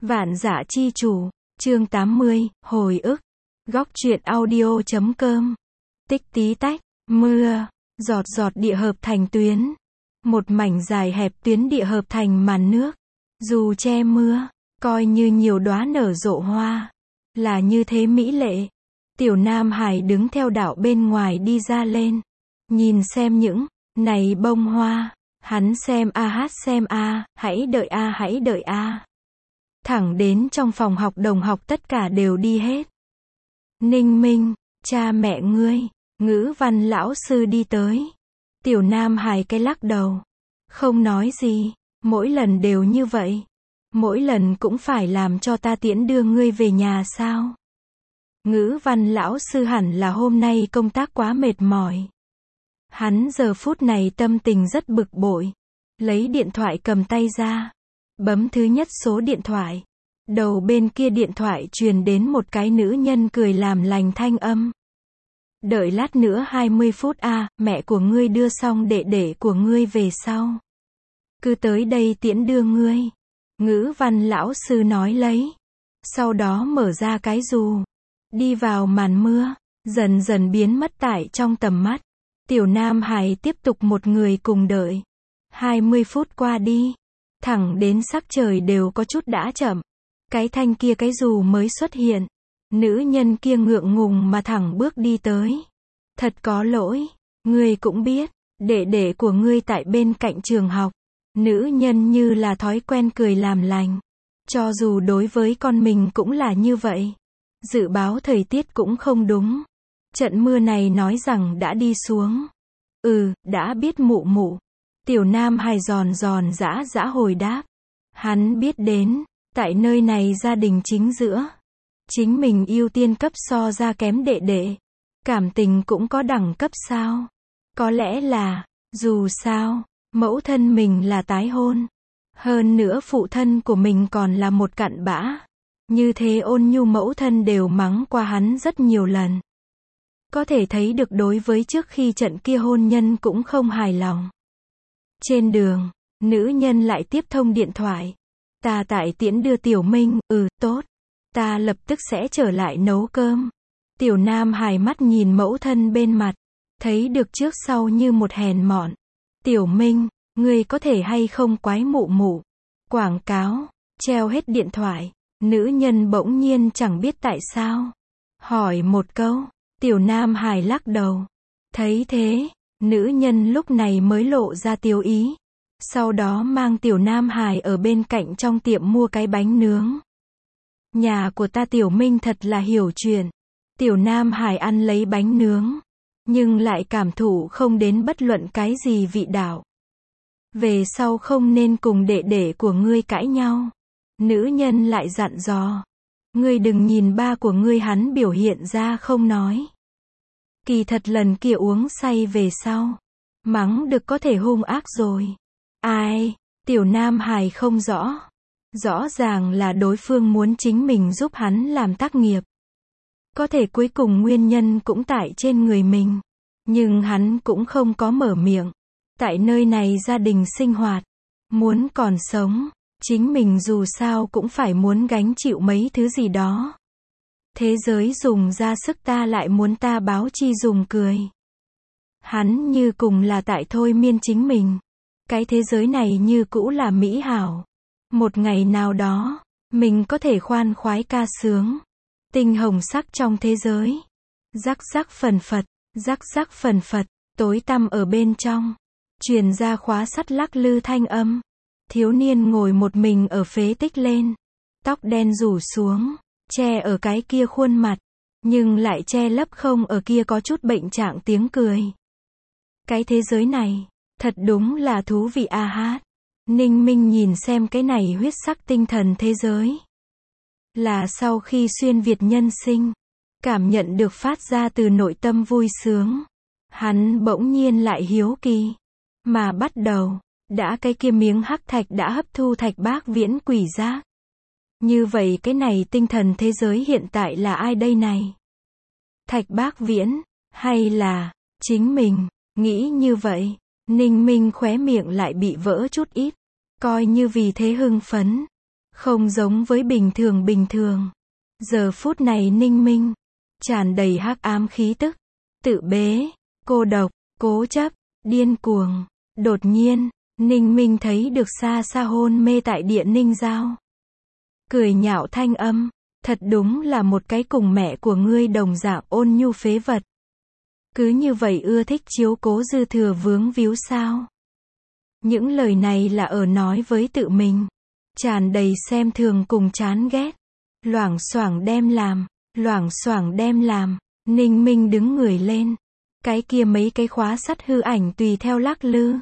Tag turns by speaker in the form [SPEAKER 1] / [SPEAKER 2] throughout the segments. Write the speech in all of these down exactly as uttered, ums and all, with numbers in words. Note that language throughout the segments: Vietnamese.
[SPEAKER 1] Vạn Dã Chi Chủ, chương tám mươi, hồi ức. Góc truyện audio chấm com. Tích tí tách, mưa, giọt giọt địa hợp thành tuyến. Một mảnh dài hẹp tuyến địa hợp thành màn nước. Dù che mưa, coi như nhiều đóa nở rộ hoa. Là như thế mỹ lệ. Tiểu Nam Hải đứng theo đạo bên ngoài đi ra lên. Nhìn xem những này bông hoa. Hắn xem a hát xem a, hãy đợi a hãy đợi a. Thẳng đến trong phòng học đồng học tất cả đều đi hết. Ninh Minh, cha mẹ ngươi, ngữ văn lão sư đi tới. Tiểu Nam Hải cái lắc đầu. Không nói gì, mỗi lần đều như vậy. Mỗi lần cũng phải làm cho ta tiễn đưa ngươi về nhà sao? Ngữ văn lão sư hẳn là hôm nay công tác quá mệt mỏi. Hắn giờ phút này tâm tình rất bực bội. Lấy điện thoại cầm tay ra. Bấm thứ nhất số điện thoại. Đầu bên kia điện thoại truyền đến một cái nữ nhân cười làm lành thanh âm. Đợi lát nữa hai mươi phút a, à, mẹ của ngươi đưa xong đệ đệ của ngươi về sau. Cứ tới đây tiễn đưa ngươi. Ngữ văn lão sư nói lấy. Sau đó mở ra cái dù. Đi vào màn mưa. Dần dần biến mất tại trong tầm mắt. Tiểu Nam Hải tiếp tục một người cùng đợi. hai mươi phút qua đi. Thẳng đến sắc trời đều có chút đã chậm. Cái thanh kia cái dù mới xuất hiện. Nữ nhân kia ngượng ngùng mà thẳng bước đi tới. Thật có lỗi. Ngươi cũng biết. Đệ đệ của ngươi tại bên cạnh trường học. Nữ nhân như là thói quen cười làm lành. Cho dù đối với con mình cũng là như vậy. Dự báo thời tiết cũng không đúng. Trận mưa này nói rằng đã đi xuống. Ừ, đã biết mụ mụ. Tiểu Nam Hải giòn giòn giã giã hồi đáp. Hắn biết đến, tại nơi này gia đình chính giữa. Chính mình ưu tiên cấp so ra kém đệ đệ. Cảm tình cũng có đẳng cấp sao? Có lẽ là, dù sao, mẫu thân mình là tái hôn. Hơn nữa phụ thân của mình còn là một cặn bã. Như thế ôn nhu mẫu thân đều mắng qua hắn rất nhiều lần. Có thể thấy được đối với trước khi trận kia hôn nhân cũng không hài lòng. Trên đường, nữ nhân lại tiếp thông điện thoại. Ta tại tiễn đưa Tiểu Minh, ừ, tốt. Ta lập tức sẽ trở lại nấu cơm. Tiểu Nam Hải mắt nhìn mẫu thân bên mặt. Thấy được trước sau như một hèn mọn. Tiểu Minh, ngươi có thể hay không quái mụ mụ. Quảng cáo, treo hết điện thoại. Nữ nhân bỗng nhiên chẳng biết tại sao. Hỏi một câu. Tiểu Nam Hải lắc đầu. Thấy thế, nữ nhân lúc này mới lộ ra tiêu ý. Sau đó mang Tiểu Nam Hải ở bên cạnh trong tiệm mua cái bánh nướng. Nhà của ta Tiểu Minh thật là hiểu chuyện. Tiểu Nam Hải ăn lấy bánh nướng. Nhưng lại cảm thụ không đến bất luận cái gì vị đạo. Về sau không nên cùng đệ đệ của ngươi cãi nhau. Nữ nhân lại dặn dò. Ngươi đừng nhìn ba của ngươi hắn biểu hiện ra không nói. Kỳ thật lần kia uống say về sau. Mắng được có thể hung ác rồi. Ai? Tiểu Nam Hải không rõ. Rõ ràng là đối phương muốn chính mình giúp hắn làm tác nghiệp. Có thể cuối cùng nguyên nhân cũng tại trên người mình. Nhưng hắn cũng không có mở miệng. Tại nơi này gia đình sinh hoạt. Muốn còn sống. Chính mình dù sao cũng phải muốn gánh chịu mấy thứ gì đó. Thế giới dùng ra sức ta lại muốn ta báo chi dùng cười. Hắn như cùng là tại thôi miên chính mình. Cái thế giới này như cũ là mỹ hảo. Một ngày nào đó, mình có thể khoan khoái ca sướng. Tinh hồng sắc trong thế giới. Rắc rắc phần phật, rắc rắc phần phật, tối tăm ở bên trong. Truyền ra khóa sắt lắc lư thanh âm. Thiếu niên ngồi một mình ở phế tích lên. Tóc đen rủ xuống. Che ở cái kia khuôn mặt. Nhưng lại che lấp không ở kia có chút bệnh trạng tiếng cười. Cái thế giới này. Thật đúng là thú vị a hát. Ninh Minh nhìn xem cái này huyết sắc tinh thần thế giới. Là sau khi xuyên Việt nhân sinh. Cảm nhận được phát ra từ nội tâm vui sướng. Hắn bỗng nhiên lại hiếu kỳ. Mà bắt đầu. Đã cái kia miếng hắc thạch đã hấp thu thạch bác viễn quỷ giác. Như vậy cái này tinh thần thế giới hiện tại là ai đây này? Thạch bác viễn, hay là, chính mình, nghĩ như vậy, Ninh Minh khóe miệng lại bị vỡ chút ít, coi như vì thế hưng phấn. Không giống với bình thường bình thường. Giờ phút này Ninh Minh, tràn đầy hắc ám khí tức, tự bế, cô độc, cố chấp, điên cuồng. Đột nhiên, Ninh Minh thấy được xa xa hôn mê tại địa Ninh Giao. Cười nhạo thanh âm, thật đúng là một cái cùng mẹ của ngươi đồng dạng ôn nhu phế vật. Cứ như vậy ưa thích chiếu cố dư thừa vướng víu sao? Những lời này là ở nói với tự mình, tràn đầy xem thường cùng chán ghét. Loảng xoảng đem làm, loảng xoảng đem làm. Ninh Minh đứng người lên, cái kia mấy cái khóa sắt hư ảnh tùy theo lắc lư,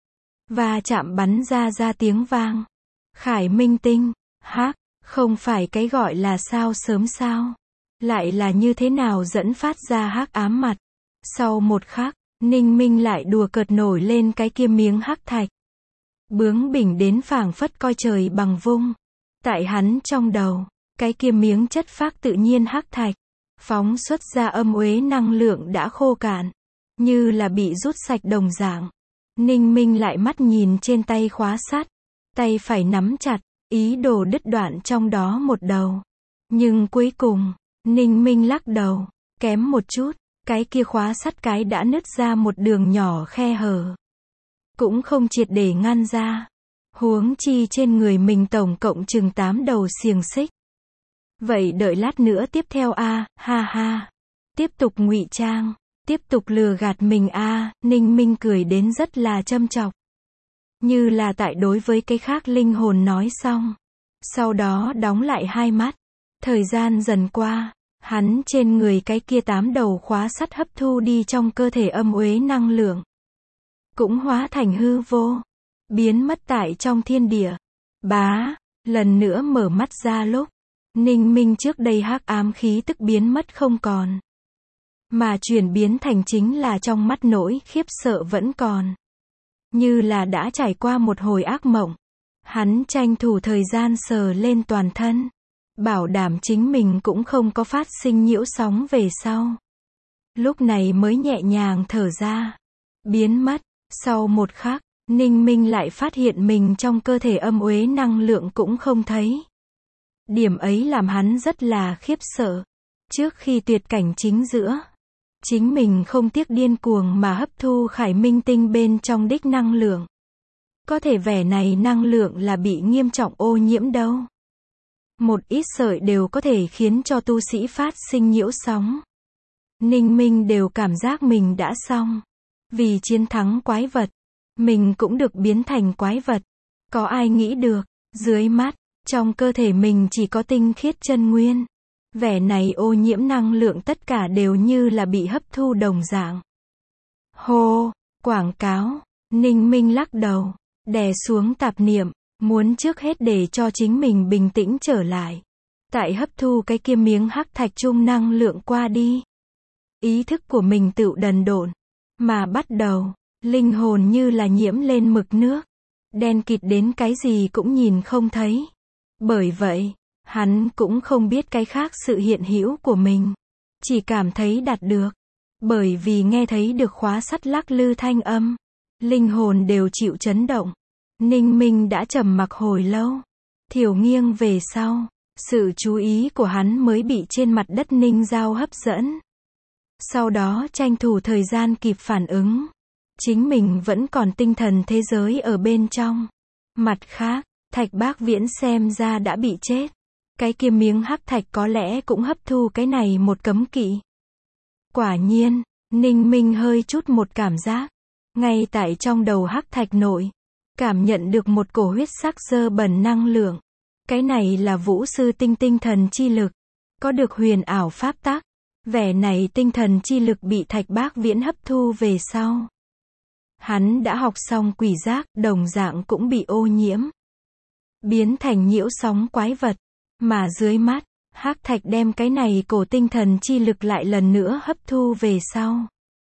[SPEAKER 1] và chạm bắn ra ra tiếng vang. Khải Minh Tinh, hắc, không phải cái gọi là sao sớm sao, lại là như thế nào dẫn phát ra hắc ám mặt. Sau một khắc, Ninh Minh lại đùa cợt nổi lên cái kia miếng hắc thạch, bướng bỉnh đến phảng phất coi trời bằng vung. Tại hắn trong đầu, cái kia miếng chất phác tự nhiên hắc thạch, phóng xuất ra âm uế năng lượng đã khô cạn, như là bị rút sạch đồng dạng. Ninh Minh lại mắt nhìn trên tay khóa sắt, tay phải nắm chặt, ý đồ đứt đoạn trong đó một đầu. Nhưng cuối cùng, Ninh Minh lắc đầu, kém một chút, cái kia khóa sắt cái đã nứt ra một đường nhỏ khe hở. Cũng không triệt để ngăn ra. Huống chi trên người mình tổng cộng chừng tám đầu xiềng xích. Vậy đợi lát nữa tiếp theo a, ha ha. Tiếp tục ngụy trang, tiếp tục lừa gạt mình a, Ninh Minh cười đến rất là châm chọc. Như là tại đối với cái khác linh hồn nói xong. Sau đó đóng lại hai mắt. Thời gian dần qua, hắn trên người cái kia tám đầu khóa sắt hấp thu đi trong cơ thể âm uế năng lượng. Cũng hóa thành hư vô, biến mất tại trong thiên địa. Bá, lần nữa mở mắt ra lúc, Ninh Minh trước đây hắc ám khí tức biến mất không còn. Mà chuyển biến thành chính là trong mắt nỗi khiếp sợ vẫn còn. Như là đã trải qua một hồi ác mộng. Hắn tranh thủ thời gian sờ lên toàn thân, bảo đảm chính mình cũng không có phát sinh nhiễu sóng về sau. Lúc này mới nhẹ nhàng thở ra. Biến mất. Sau một khắc, Ninh Minh lại phát hiện mình trong cơ thể âm uế năng lượng cũng không thấy. Điểm ấy làm hắn rất là khiếp sợ. Trước khi tuyệt cảnh chính giữa, chính mình không tiếc điên cuồng mà hấp thu Khải Minh Tinh bên trong đích năng lượng. Có thể vẻ này năng lượng là bị nghiêm trọng ô nhiễm đâu. Một ít sợi đều có thể khiến cho tu sĩ phát sinh nhiễu sóng. Ninh Minh đều cảm giác mình đã xong. Vì chiến thắng quái vật, mình cũng được biến thành quái vật. Có ai nghĩ được, dưới mắt, trong cơ thể mình chỉ có tinh khiết chân nguyên. Vẻ này ô nhiễm năng lượng tất cả đều như là bị hấp thu đồng dạng. Hô, quảng cáo, Ninh Minh lắc đầu, đè xuống tạp niệm, muốn trước hết để cho chính mình bình tĩnh trở lại. Tại hấp thu cái kia miếng hắc thạch trung năng lượng qua đi. Ý thức của mình tự đần độn. Mà bắt đầu, linh hồn như là nhiễm lên mực nước. Đen kịt đến cái gì cũng nhìn không thấy. Bởi vậy, hắn cũng không biết cái khác sự hiện hữu của mình. Chỉ cảm thấy đạt được. Bởi vì nghe thấy được khóa sắt lắc lư thanh âm. Linh hồn đều chịu chấn động. Ninh Minh đã trầm mặc hồi lâu. Thiểu nghiêng về sau. Sự chú ý của hắn mới bị trên mặt đất Ninh Giao hấp dẫn. Sau đó tranh thủ thời gian kịp phản ứng. Chính mình vẫn còn tinh thần thế giới ở bên trong. Mặt khác, Thạch Bác Viễn xem ra đã bị chết. Cái kia miếng hắc thạch có lẽ cũng hấp thu cái này một cấm kỵ. Quả nhiên, Ninh Minh hơi chút một cảm giác. Ngay tại trong đầu hắc thạch nội, cảm nhận được một cổ huyết sắc dơ bẩn năng lượng. Cái này là vũ sư tinh tinh thần chi lực. Có được huyền ảo pháp tắc. Vẻ này tinh thần chi lực bị Thạch Bác Viễn hấp thu về sau. Hắn đã học xong quỷ giác, đồng dạng cũng bị ô nhiễm. Biến thành nhiễu sóng quái vật. Mà dưới mắt, hắc thạch đem cái này cổ tinh thần chi lực lại lần nữa hấp thu về sau.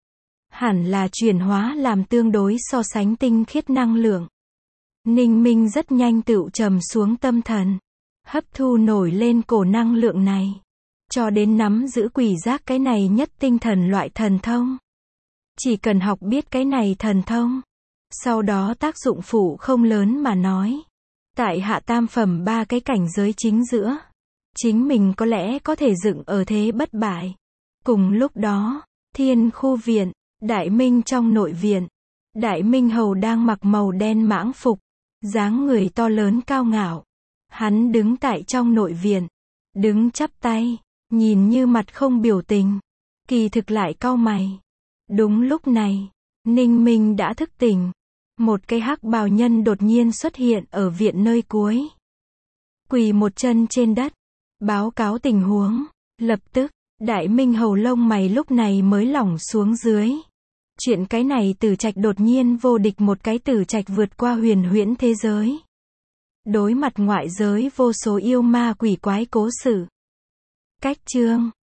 [SPEAKER 1] Hẳn là chuyển hóa làm tương đối so sánh tinh khiết năng lượng. Ninh Minh rất nhanh tựu trầm xuống tâm thần. Hấp thu nổi lên cổ năng lượng này. Cho đến nắm giữ quỷ giác cái này nhất tinh thần loại thần thông. Chỉ cần học biết cái này thần thông. Sau đó tác dụng phụ không lớn mà nói. Tại hạ tam phẩm ba cái cảnh giới chính giữa. Chính mình có lẽ có thể dựng ở thế bất bại. Cùng lúc đó, Thiên Khu viện, Đại Minh trong nội viện. Đại Minh Hầu đang mặc màu đen mãng phục, dáng người to lớn cao ngạo. Hắn đứng tại trong nội viện, đứng chắp tay, nhìn như mặt không biểu tình, kỳ thực lại cau mày. Đúng lúc này, Ninh Minh đã thức tỉnh. Một cái hắc bào nhân đột nhiên xuất hiện ở viện nơi cuối. Quỳ một chân trên đất, báo cáo tình huống. Lập tức, Đại Minh Hầu lông mày lúc này mới lỏng xuống dưới. Chuyện cái này Tử Trạch đột nhiên vô địch, một cái Tử Trạch vượt qua huyền huyễn thế giới. Đối mặt ngoại giới vô số yêu ma quỷ quái cố sự. Cách chương